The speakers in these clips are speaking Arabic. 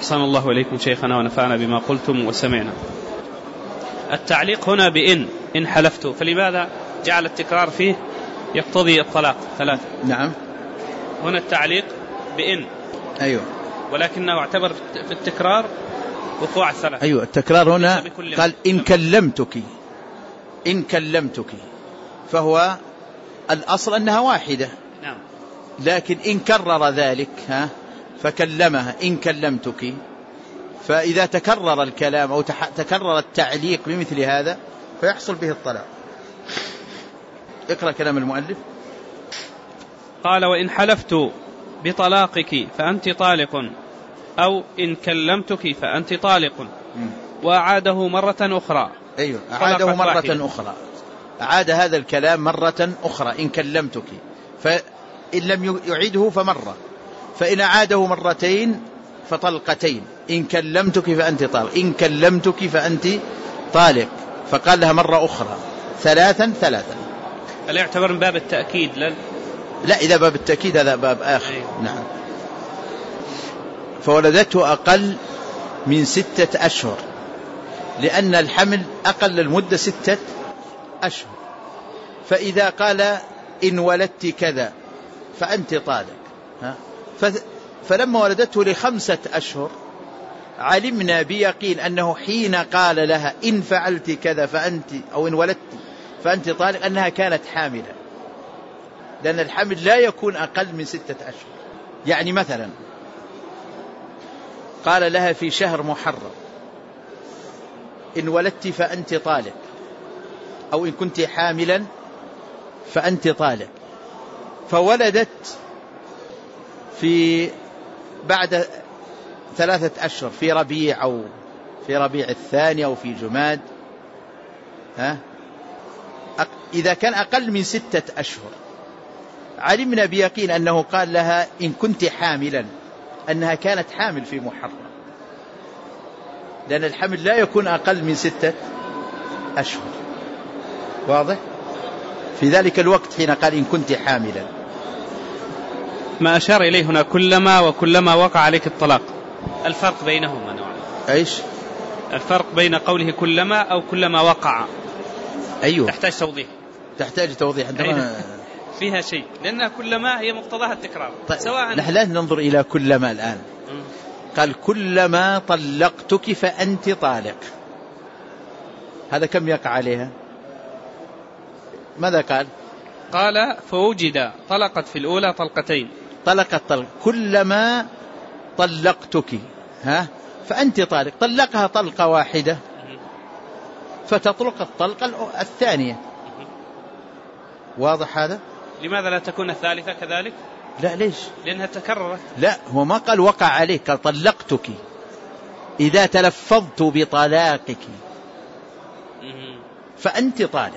أحسن الله إليكم شيخنا ونفعنا بما قلتم وسمعنا. التعليق هنا بإن، إن حلفت، فلماذا جعل التكرار فيه يقتضي الطلاق ثلاثة؟ نعم، هنا التعليق بإن، أيوة، ولكنه اعتبر في التكرار وقوع الثلاثة. أيوة، التكرار هنا قال إن كلمتك، إن كلمتك، فهو الأصل أنها واحدة. نعم. لكن إن كرر ذلك فكلمها إن كلمتك، فإذا تكرر الكلام أو تكرر التعليق بمثل هذا فيحصل به الطلاق. اقرأ كلام المؤلف. قال وإن حلفت بطلاقك فأنت طالق، أو إن كلمتك فأنت طالق، وأعاده مرة أخرى. أيوة، أعاده مرة أخرى، أعاد هذا الكلام مرة أخرى إن كلمتك، فإن لم يعيده فمرة، فإن أعاده مرتين فطلقتين. إن كلمتك فأنت طالق، إن كلمتك فأنت طالق، فقال لها مرة أخرى ثلاثا ثلاثا. هل يعتبر من باب التأكيد؟ لا، إذا باب التأكيد هذا باب آخر. أيوة. نعم. فولدته أقل من 6 أشهر، لأن الحمل أقل المدة 6 أشهر. فإذا قال إن ولدت كذا فأنت طالق، فلما ولدته ل5 أشهر علمنا بيقين أنه حين قال لها إن فعلت كذا فأنت، أو إن ولدت فأنت طالق، أنها كانت حاملة، لأن الحمل لا يكون أقل من 6 أشهر. يعني مثلا قال لها في شهر محرم إن ولدت فأنت طالق، أو إن كنت حاملا فأنت طالق، فولدت في بعد 3 أشهر في ربيع، أو في ربيع الثاني، أو في جماد، إذا كان أقل من 6 أشهر علمنا بيقين أنه قال لها إن كنت حاملا، أنها كانت حامل في محرم، لأن الحمل لا يكون أقل من 6 أشهر. واضح؟ في ذلك الوقت حين قال إن كنت حاملا. ما أشار إليه هنا كلما وكلما وقع عليك الطلاق، الفرق بينهما نوعا. إيش الفرق بين قوله كلما أو كلما وقع؟ أيوه، تحتاج توضيح. تحتاج توضيح. فيها شيء، لأن كلما هي مقتضاها التكرار. طيب، سواء نحن لا ننظر إلى كلما الآن. قال كلما طلقتك فأنت طالق، هذا كم يقع عليها؟ ماذا قال؟ قال فوجد طلقت في الأولى طلقتين، طلقت طلق، كلما طلقتك فأنت طالق، طلقها طلقة واحدة فتطلق الطلقة الثانية. واضح هذا؟ لماذا لا تكون الثالثة كذلك؟ لا، ليش؟ لأنها تكررت. لا، هو ما قال وقع عليك، قال طلقتك إذا تلفظت بطلاقك فأنت طالق.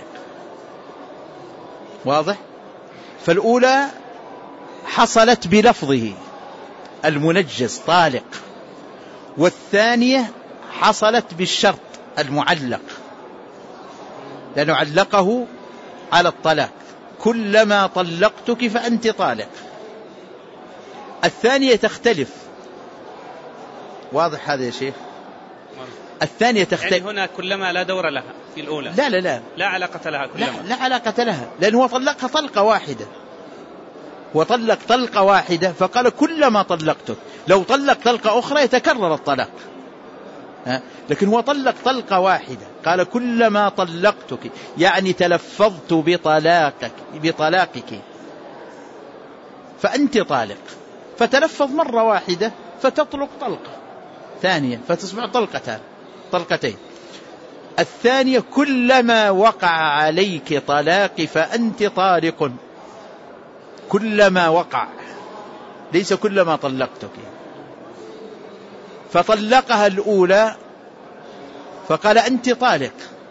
واضح؟ فالأولى حصلت بلفظه المنجز طالق، والثانية حصلت بالشرط المعلق، لأنه علقه على الطلاق، كلما طلقتك فأنت طالق. الثانية تختلف. واضح هذا يا شيخ؟ الثانية تختلف. يعني هنا كلما لا دور لها في الأولى. لا لا لا، لا علاقة لها كلما. لا علاقة لها، لأنه هو طلقها طلقة واحدة، وطلق طلقة واحدة فقال كلما طلقتك. لو طلق طلقة أخرى يتكرر الطلاق، لكن هو طلق طلقة واحدة، قال كلما طلقتك، يعني تلفظت بطلاقك فأنت طالق، فتلفظ مرة واحدة فتطلق طلقة ثانية فتصبح طلقتين. الثانية كلما وقع عليك طلاق فأنت طالق، كلما وقع، ليس كلما طلقتك. فطلقها الأولى فقال أنت طالق،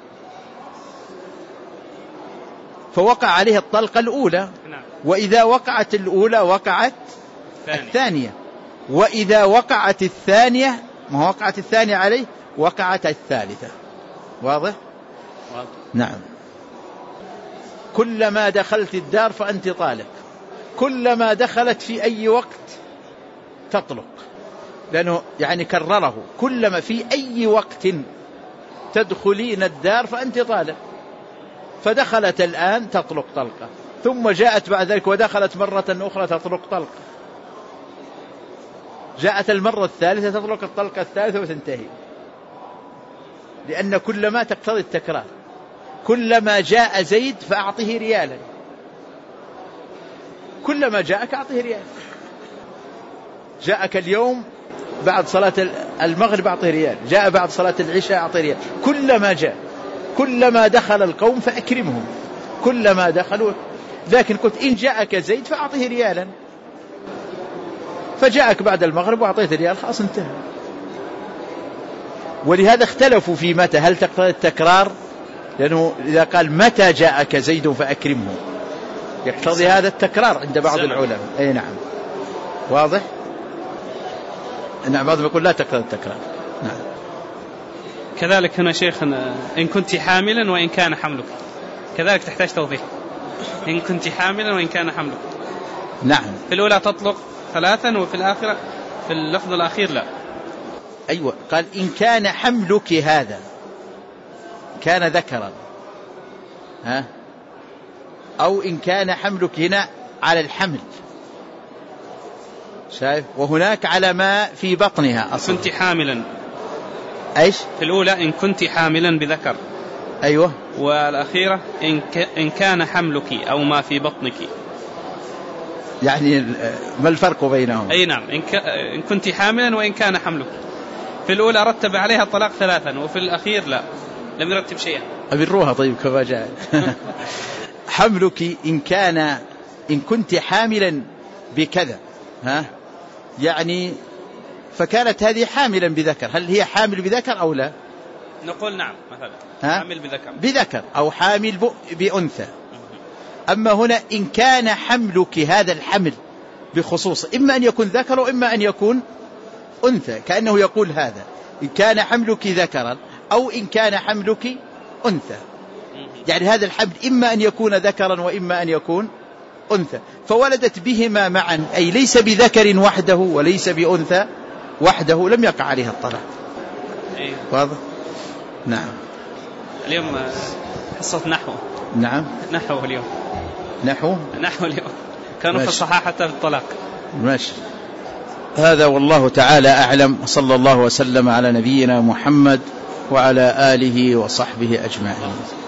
فوقع عليها الطلقة الأولى، وإذا وقعت الأولى وقعت الثانية، وإذا وقعت الثانية، ما وقعت الثانية عليه، وقعت الثالثة. واضح؟ نعم. كلما دخلت الدار فأنت طالق، كلما دخلت في أي وقت تطلق. لأنه يعني كرره، كلما في أي وقت تدخلين الدار فأنت طالق، فدخلت الآن تطلق طلقة، ثم جاءت بعد ذلك ودخلت مرة أخرى تطلق طلقة، جاءت المرة الثالثة تطلق الطلقة الثالثة وتنتهي، لأن كلما تقتضي التكرار. كلما جاء زيد فأعطه ريالا، كلما جاءك أعطه ريال. جاءك اليوم بعد صلاة المغرب أعطه ريال، جاء بعد صلاة العشاء أعطه ريال، كلما جاء. كلما دخل القوم فأكرمهم، كلما دخلوا. لكن قلت إن جاءك زيد فأعطه ريالا، فجاءك بعد المغرب وأعطيت ريال، خلاص انتهى. ولهذا اختلفوا في متى، هل تقتضي التكرار؟ لأنه إذا قال متى جاءك زيد فأكرمه يقتضي هذا التكرار عند بعض العلماء. أي نعم، واضح. نعم، بعضهم يقول لا تقتضي التكرار. نعم. كذلك هنا شيخنا إن كنت حاملا وإن كان حملك، كذلك تحتاج توضيح. إن كنت حاملا وإن كان حملك، نعم، في الأولى تطلق 3 وفي الآخرة في اللفظ الأخير لا. أيوة، قال إن كان حملك هذا كان ذكرا، أو إن كان حملك هنا على الحمل، شايف، وهناك على ما في بطنها أصلا. كنت حاملا، أيش؟ في الأولى إن كنت حاملا بذكر، أيوة، والأخيرة إن كان حملك أو ما في بطنك. يعني ما الفرق بينهم؟ أي نعم، إن كنت حاملا وإن كان حملك. في الأولى رتب عليها الطلاق 3 وفي الأخير لا، لم يرتب شيئا. أبروها طيب كما جاء. حملك إن كنت حاملا بكذا، يعني فكانت هذه حاملا بذكر، هل هي حامل بذكر أو لا؟ نقول نعم، مثلا حامل بذكر أو حامل بأنثى. أما هنا إن كان حملك هذا الحمل بخصوص، إما أن يكون ذكر وإما أن يكون أنثى، كأنه يقول هذا إن كان حملك ذكرا أو إن كان حملك أنثى، يعني هذا الحمل إما أن يكون ذكرا وإما أن يكون أنثى، فولدت بهما معا، أي ليس بذكر وحده وليس بأنثى وحده، لم يقع عليها الطلاق. واضح؟ نعم. اليوم حصة نحو. نعم، نحو اليوم. نحو اليوم كانوا في الصحاح حتى في الطلاق. ماشي. هذا والله تعالى أعلم، صلى الله وسلم على نبينا محمد وعلى آله وصحبه أجمعين.